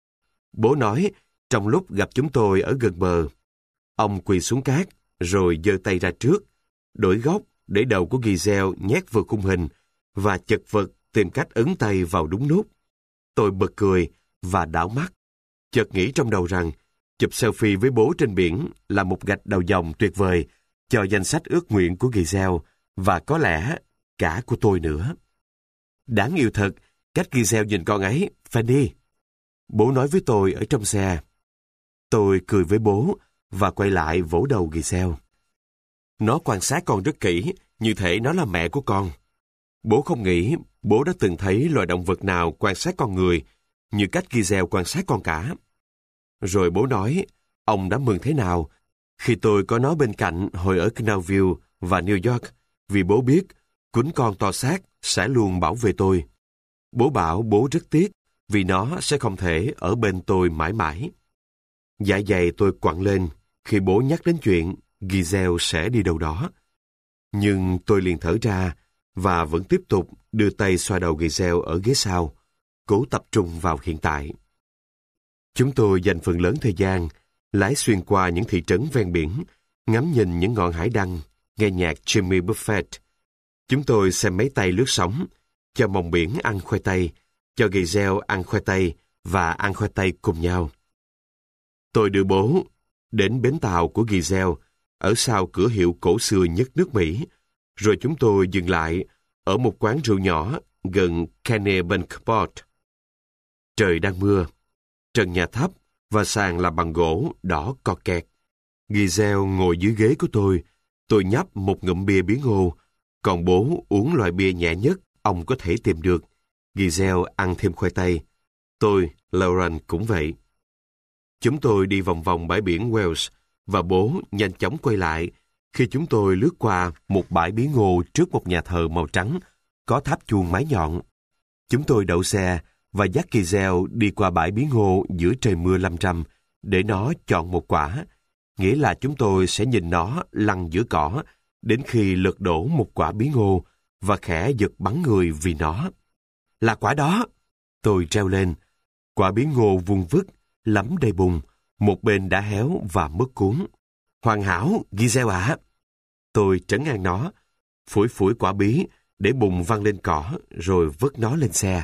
S1: Bố nói, trong lúc gặp chúng tôi ở gần bờ. Ông quỳ xuống cát, rồi giơ tay ra trước, đổi góc để đầu của Giselle nhét vào khung hình, và chật vật tìm cách ấn tay vào đúng nút. Tôi bật cười và đảo mắt, chợt nghĩ trong đầu rằng chụp selfie với bố trên biển là một gạch đầu dòng tuyệt vời cho danh sách ước nguyện của Giselle và có lẽ cả của tôi nữa. Đáng yêu thật, cách Giselle nhìn con ấy, Fanny. Bố nói với tôi ở trong xe. Tôi cười với bố và quay lại vỗ đầu Giselle. Nó quan sát con rất kỹ, như thể nó là mẹ của con. Bố không nghĩ bố đã từng thấy loài động vật nào quan sát con người như cách Giselle quan sát con cả. Rồi bố nói, ông đã mừng thế nào khi tôi có nó bên cạnh hồi ở Knowlville và New York, vì bố biết cuốn con to xác sẽ luôn bảo vệ tôi. Bố bảo bố rất tiếc vì nó sẽ không thể ở bên tôi mãi mãi. Dạ dày tôi quặn lên khi bố nhắc đến chuyện Giselle sẽ đi đâu đó. Nhưng tôi liền thở ra và vẫn tiếp tục đưa tay xoa đầu Giselle ở ghế sau, cố tập trung vào hiện tại. Chúng tôi dành phần lớn thời gian lái xuyên qua những thị trấn ven biển, ngắm nhìn những ngọn hải đăng, nghe nhạc Jimmy Buffett. Chúng tôi xem máy tay lướt sóng, cho mòng biển ăn khoai tây, cho Giselle ăn khoai tây và ăn khoai tây cùng nhau. Tôi đưa bố đến bến tàu của Giselle ở sau cửa hiệu cổ xưa nhất nước Mỹ, rồi chúng tôi dừng lại ở một quán rượu nhỏ gần Kennebunkport. Trời đang mưa, trần nhà thấp và sàn là bằng gỗ đỏ cọ kẹt. Giselle ngồi dưới ghế của tôi, tôi nhấp một ngụm bia bí ngô, còn bố uống loại bia nhẹ nhất ông có thể tìm được. Giselle ăn thêm khoai tây. Tôi, Lauren cũng vậy. Chúng tôi đi vòng vòng bãi biển Wales và bố nhanh chóng quay lại khi chúng tôi lướt qua một bãi bí ngô trước một nhà thờ màu trắng có tháp chuông mái nhọn. Chúng tôi đậu xe và dắt Giselle đi qua bãi bí ngô giữa trời mưa lâm râm để nó chọn một quả, nghĩa là chúng tôi sẽ nhìn nó lăn giữa cỏ đến khi lật đổ một quả bí ngô và khẽ giật bắn người vì nó. Là quả đó! Tôi reo lên. Quả bí ngô vuông vức, lắm đầy bùn, một bên đã héo và mất cuống. Hoàn hảo, Giselle ạ! Tôi trấn an nó, phủi phủi quả bí để bùn văng lên cỏ rồi vứt nó lên xe.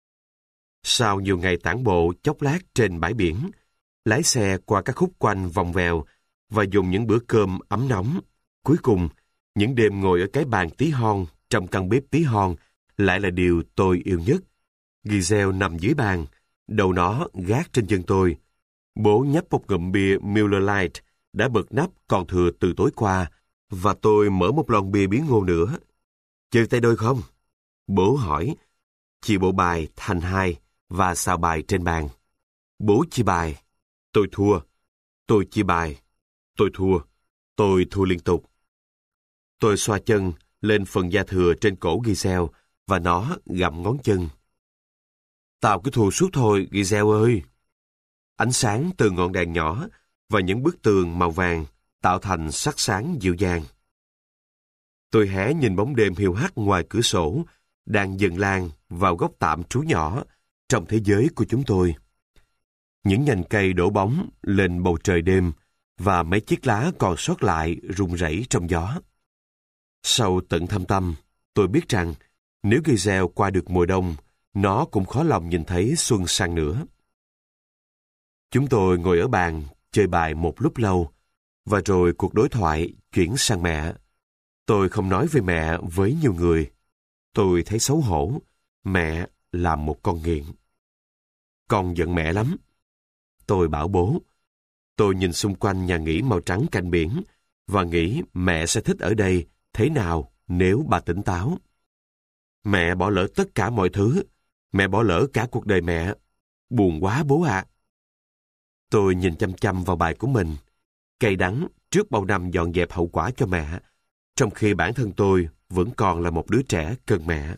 S1: Sau nhiều ngày tản bộ chốc lát trên bãi biển, lái xe qua các khúc quanh vòng vèo và dùng những bữa cơm ấm nóng, cuối cùng, những đêm ngồi ở cái bàn tí hon trong căn bếp tí hon lại là điều tôi yêu nhất. Giselle nằm dưới bàn, đầu nó gác trên chân tôi. Bố nhấp một ngụm bia Miller Lite đã bật nắp còn thừa từ tối qua, và tôi mở một lon bia bí ngô nữa. Chơi tay đôi không? Bố hỏi. Chia bộ bài thành hai và xào bài trên bàn. Bố chia bài. Tôi thua. Tôi chia bài. Tôi thua. Tôi thua liên tục. Tôi xoa chân lên phần da thừa trên cổ Giselle và nó gặm ngón chân. Tao cứ thua suốt thôi, Giselle ơi. Ánh sáng từ ngọn đèn nhỏ và những bức tường màu vàng tạo thành sắc sáng dịu dàng. Tôi hé nhìn bóng đêm hiu hắt ngoài cửa sổ, đang dần lan vào góc tạm trú nhỏ trong thế giới của chúng tôi. Những nhành cây đổ bóng lên bầu trời đêm và mấy chiếc lá còn sót lại rung rẩy trong gió. Sâu tận thâm tâm, tôi biết rằng nếu Giselle qua được mùa đông, nó cũng khó lòng nhìn thấy xuân sang nữa. Chúng tôi ngồi ở bàn, chơi bài một lúc lâu, và rồi cuộc đối thoại chuyển sang mẹ. Tôi không nói về mẹ với nhiều người. Tôi thấy xấu hổ. Mẹ là một con nghiện. Con giận mẹ lắm. Tôi bảo bố. Tôi nhìn xung quanh nhà nghỉ màu trắng cạnh biển và nghĩ mẹ sẽ thích ở đây thế nào nếu bà tỉnh táo. Mẹ bỏ lỡ tất cả mọi thứ. Mẹ bỏ lỡ cả cuộc đời mẹ. Buồn quá bố ạ. À. Tôi nhìn chăm chăm vào bài của mình, cay đắng trước bao năm dọn dẹp hậu quả cho mẹ, trong khi bản thân tôi vẫn còn là một đứa trẻ cần mẹ.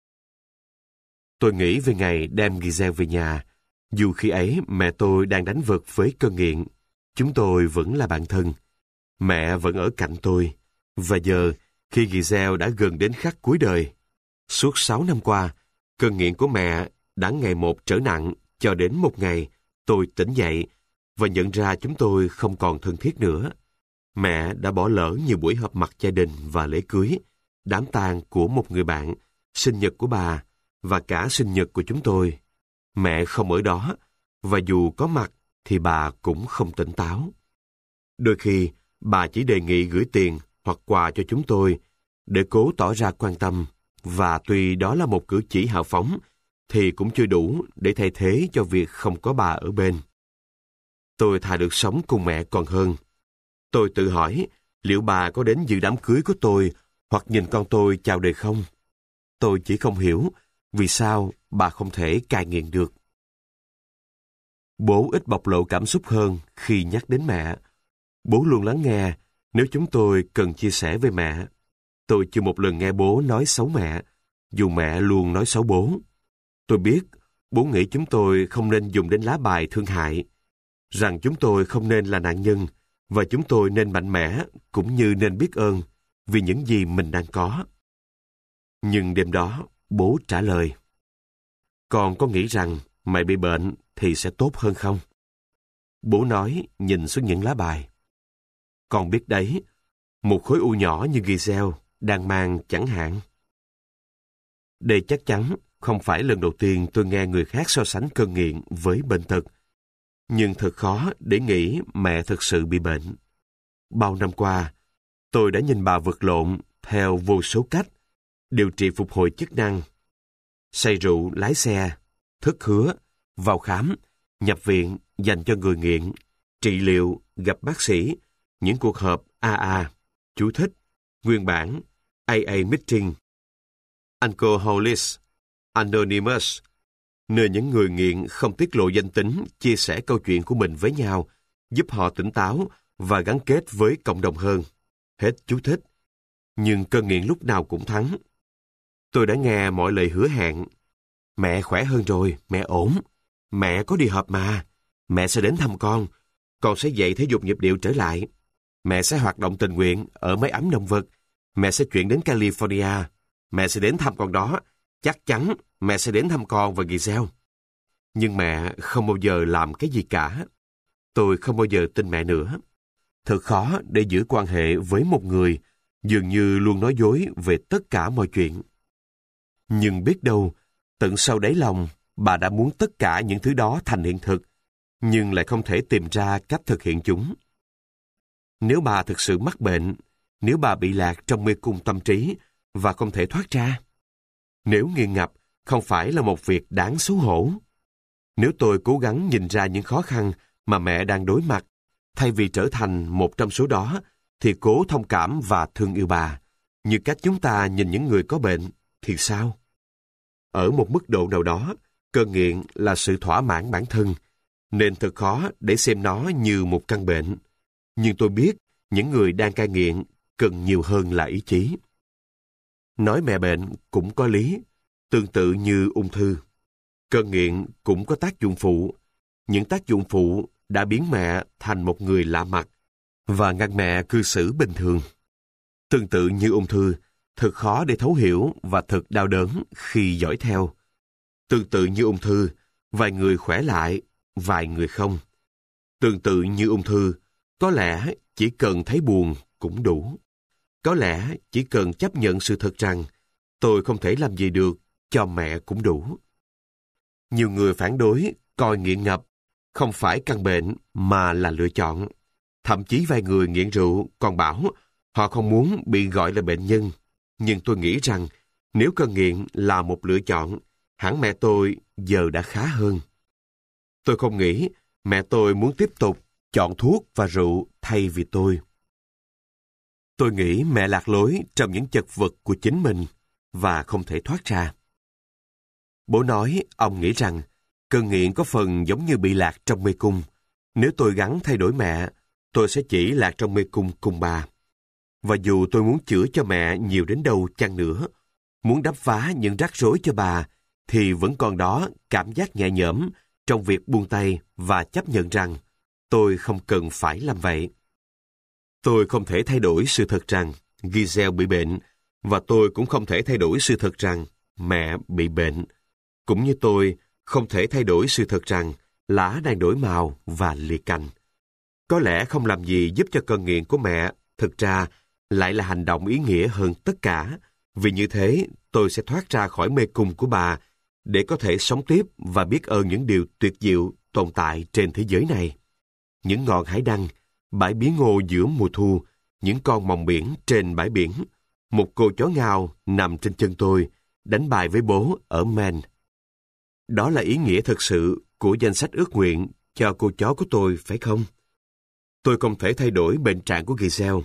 S1: Tôi nghĩ về ngày đem Giselle về nhà, dù khi ấy mẹ tôi đang đánh vật với cơn nghiện, chúng tôi vẫn là bạn thân. Mẹ vẫn ở cạnh tôi, và giờ khi Giselle đã gần đến khắc cuối đời, suốt sáu năm qua, cơn nghiện của mẹ đã ngày một trở nặng cho đến một ngày tôi tỉnh dậy và nhận ra chúng tôi không còn thân thiết nữa. Mẹ đã bỏ lỡ nhiều buổi họp mặt gia đình và lễ cưới, đám tang của một người bạn, sinh nhật của bà và cả sinh nhật của chúng tôi. Mẹ không ở đó, và dù có mặt thì bà cũng không tỉnh táo. Đôi khi, bà chỉ đề nghị gửi tiền hoặc quà cho chúng tôi để cố tỏ ra quan tâm, và tuy đó là một cử chỉ hào phóng, thì cũng chưa đủ để thay thế cho việc không có bà ở bên. Tôi thà được sống cùng mẹ còn hơn. Tôi tự hỏi liệu bà có đến dự đám cưới của tôi hoặc nhìn con tôi chào đời không? Tôi chỉ không hiểu vì sao bà không thể cai nghiện được. Bố ít bộc lộ cảm xúc hơn khi nhắc đến mẹ. Bố luôn lắng nghe nếu chúng tôi cần chia sẻ với mẹ. Tôi chưa một lần nghe bố nói xấu mẹ, dù mẹ luôn nói xấu bố. Tôi biết bố nghĩ chúng tôi không nên dùng đến lá bài thương hại, rằng chúng tôi không nên là nạn nhân, và chúng tôi nên mạnh mẽ cũng như nên biết ơn vì những gì mình đang có. Nhưng đêm đó, bố trả lời: "Con có nghĩ rằng mày bị bệnh thì sẽ tốt hơn không?" Bố nói nhìn xuống những lá bài. "Con biết đấy, một khối u nhỏ như Giselle đang mang chẳng hạn." Đây chắc chắn không phải lần đầu tiên tôi nghe người khác so sánh cơn nghiện với bệnh tật. Nhưng thật khó để nghĩ mẹ thực sự bị bệnh. Bao năm qua, tôi đã nhìn bà vật lộn theo vô số cách, điều trị phục hồi chức năng, say rượu lái xe, thất hứa, vào khám, nhập viện dành cho người nghiện, trị liệu, gặp bác sĩ, những cuộc họp a a, chú thích, nguyên bản, a a Meeting, Alcoholics Anonymous, nơi những người nghiện không tiết lộ danh tính chia sẻ câu chuyện của mình với nhau, giúp họ tỉnh táo và gắn kết với cộng đồng hơn. Hết chú thích. Nhưng cơn nghiện lúc nào cũng thắng. Tôi đã nghe mọi lời hứa hẹn. Mẹ khỏe hơn rồi, mẹ ổn. Mẹ có đi họp mà. Mẹ sẽ đến thăm con. Con sẽ dạy thể dục nhịp điệu trở lại. Mẹ sẽ hoạt động tình nguyện ở mái ấm động vật. Mẹ sẽ chuyển đến California. Mẹ sẽ đến thăm con đó. Chắc chắn mẹ sẽ đến thăm con và Giselle. Nhưng mẹ không bao giờ làm cái gì cả. Tôi không bao giờ tin mẹ nữa. Thật khó để giữ quan hệ với một người dường như luôn nói dối về tất cả mọi chuyện. Nhưng biết đâu, tận sâu đáy lòng, bà đã muốn tất cả những thứ đó thành hiện thực, nhưng lại không thể tìm ra cách thực hiện chúng. Nếu bà thực sự mắc bệnh, nếu bà bị lạc trong mê cung tâm trí và không thể thoát ra, nếu nghiện ngập không phải là một việc đáng xấu hổ, nếu tôi cố gắng nhìn ra những khó khăn mà mẹ đang đối mặt, thay vì trở thành một trong số đó, thì cố thông cảm và thương yêu bà, như cách chúng ta nhìn những người có bệnh, thì sao? Ở một mức độ nào đó, cơn nghiện là sự thỏa mãn bản thân, nên thật khó để xem nó như một căn bệnh. Nhưng tôi biết những người đang cai nghiện cần nhiều hơn là ý chí. Nói mẹ bệnh cũng có lý, tương tự như ung thư. Cơn nghiện cũng có tác dụng phụ. Những tác dụng phụ đã biến mẹ thành một người lạ mặt và ngăn mẹ cư xử bình thường. Tương tự như ung thư, thật khó để thấu hiểu và thật đau đớn khi dõi theo. Tương tự như ung thư, vài người khỏe lại, vài người không. Tương tự như ung thư, có lẽ chỉ cần thấy buồn cũng đủ. Có lẽ chỉ cần chấp nhận sự thật rằng tôi không thể làm gì được cho mẹ cũng đủ. Nhiều người phản đối coi nghiện ngập không phải căn bệnh mà là lựa chọn. Thậm chí vài người nghiện rượu còn bảo họ không muốn bị gọi là bệnh nhân. Nhưng tôi nghĩ rằng nếu cơn nghiện là một lựa chọn, hẳn mẹ tôi giờ đã khá hơn. Tôi không nghĩ mẹ tôi muốn tiếp tục chọn thuốc và rượu thay vì tôi. Tôi nghĩ mẹ lạc lối trong những chật vật của chính mình và không thể thoát ra. Bố nói ông nghĩ rằng cơn nghiện có phần giống như bị lạc trong mê cung. Nếu tôi gắng thay đổi mẹ, tôi sẽ chỉ lạc trong mê cung cùng bà. Và dù tôi muốn chữa cho mẹ nhiều đến đâu chăng nữa, muốn đắp vá những rắc rối cho bà, thì vẫn còn đó cảm giác nhẹ nhõm trong việc buông tay và chấp nhận rằng tôi không cần phải làm vậy. Tôi không thể thay đổi sự thật rằng Giselle bị bệnh, và tôi cũng không thể thay đổi sự thật rằng mẹ bị bệnh. Cũng như tôi không thể thay đổi sự thật rằng lá đang đổi màu và lìa cành. Có lẽ không làm gì giúp cho cơn nghiện của mẹ thực ra lại là hành động ý nghĩa hơn tất cả, vì như thế tôi sẽ thoát ra khỏi mê cung của bà để có thể sống tiếp và biết ơn những điều tuyệt diệu tồn tại trên thế giới này. Những ngọn hải đăng, bãi bí ngô giữa mùa thu, những con mòng biển trên bãi biển, một cô chó ngao nằm trên chân tôi, đánh bài với bố ở Maine. Đó là ý nghĩa thực sự của danh sách ước nguyện cho cô chó của tôi, phải không? Tôi không thể thay đổi bệnh trạng của Giselle.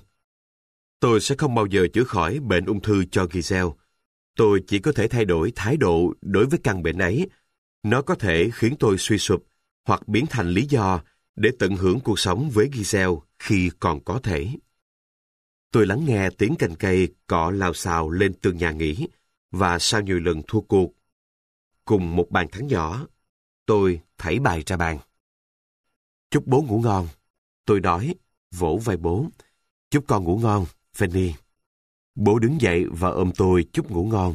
S1: Tôi sẽ không bao giờ chữa khỏi bệnh ung thư cho Giselle. Tôi chỉ có thể thay đổi thái độ đối với căn bệnh ấy. Nó có thể khiến tôi suy sụp hoặc biến thành lý do để tận hưởng cuộc sống với Giselle khi còn có thể. Tôi lắng nghe tiếng cành cây cọ lào xào lên tường nhà nghỉ, và sau nhiều lần thua cuộc, cùng một bàn thắng nhỏ, tôi thảy bài ra bàn. Chúc bố ngủ ngon, tôi nói, vỗ vai bố. Chúc con ngủ ngon, Fanny. Bố đứng dậy và ôm tôi chúc ngủ ngon.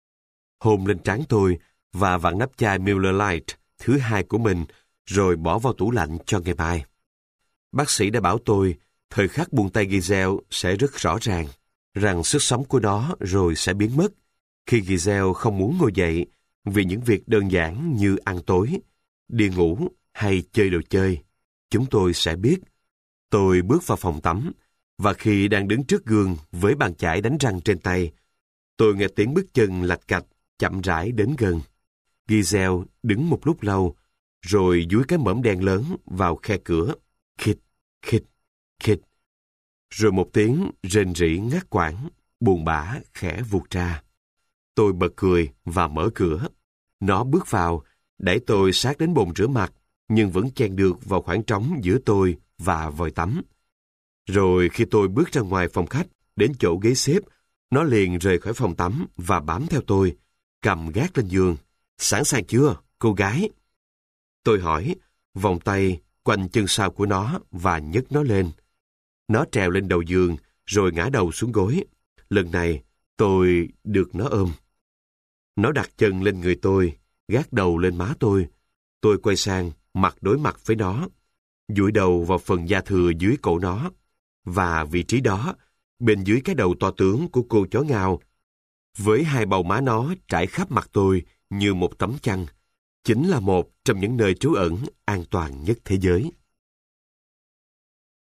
S1: Hôn lên trán tôi và vặn nắp chai Miller Lite thứ hai của mình, rồi bỏ vào tủ lạnh cho ngày mai. Bác sĩ đã bảo tôi thời khắc buông tay Giselle sẽ rất rõ ràng, rằng sức sống của nó rồi sẽ biến mất khi Giselle không muốn ngồi dậy vì những việc đơn giản như ăn tối, đi ngủ hay chơi đồ chơi. Chúng tôi sẽ biết. Tôi bước vào phòng tắm, và khi đang đứng trước gương với bàn chải đánh răng trên tay, tôi nghe tiếng bước chân lạch cạch chậm rãi đến gần. Giselle đứng một lúc lâu, rồi dúi cái mõm đen lớn vào khe cửa. Khịt, khịt, khịt. Rồi một tiếng rên rỉ ngắt quãng, buồn bã khẽ vụt ra. Tôi bật cười và mở cửa. Nó bước vào, đẩy tôi sát đến bồn rửa mặt, nhưng vẫn chen được vào khoảng trống giữa tôi và vòi tắm. Rồi khi tôi bước ra ngoài phòng khách, đến chỗ ghế xếp, nó liền rời khỏi phòng tắm và bám theo tôi, cầm gác lên giường. Sẵn sàng chưa, cô gái? Tôi hỏi, vòng tay quanh chân sau của nó và nhấc nó lên. Nó trèo lên đầu giường, rồi ngã đầu xuống gối. Lần này, tôi được nó ôm. Nó đặt chân lên người tôi, gác đầu lên má tôi. Tôi quay sang, mặt đối mặt với nó, dụi đầu vào phần da thừa dưới cổ nó. Và vị trí đó, bên dưới cái đầu to tướng của cô chó ngao, với hai bầu má nó trải khắp mặt tôi như một tấm chăn, chính là một trong những nơi trú ẩn an toàn nhất thế giới.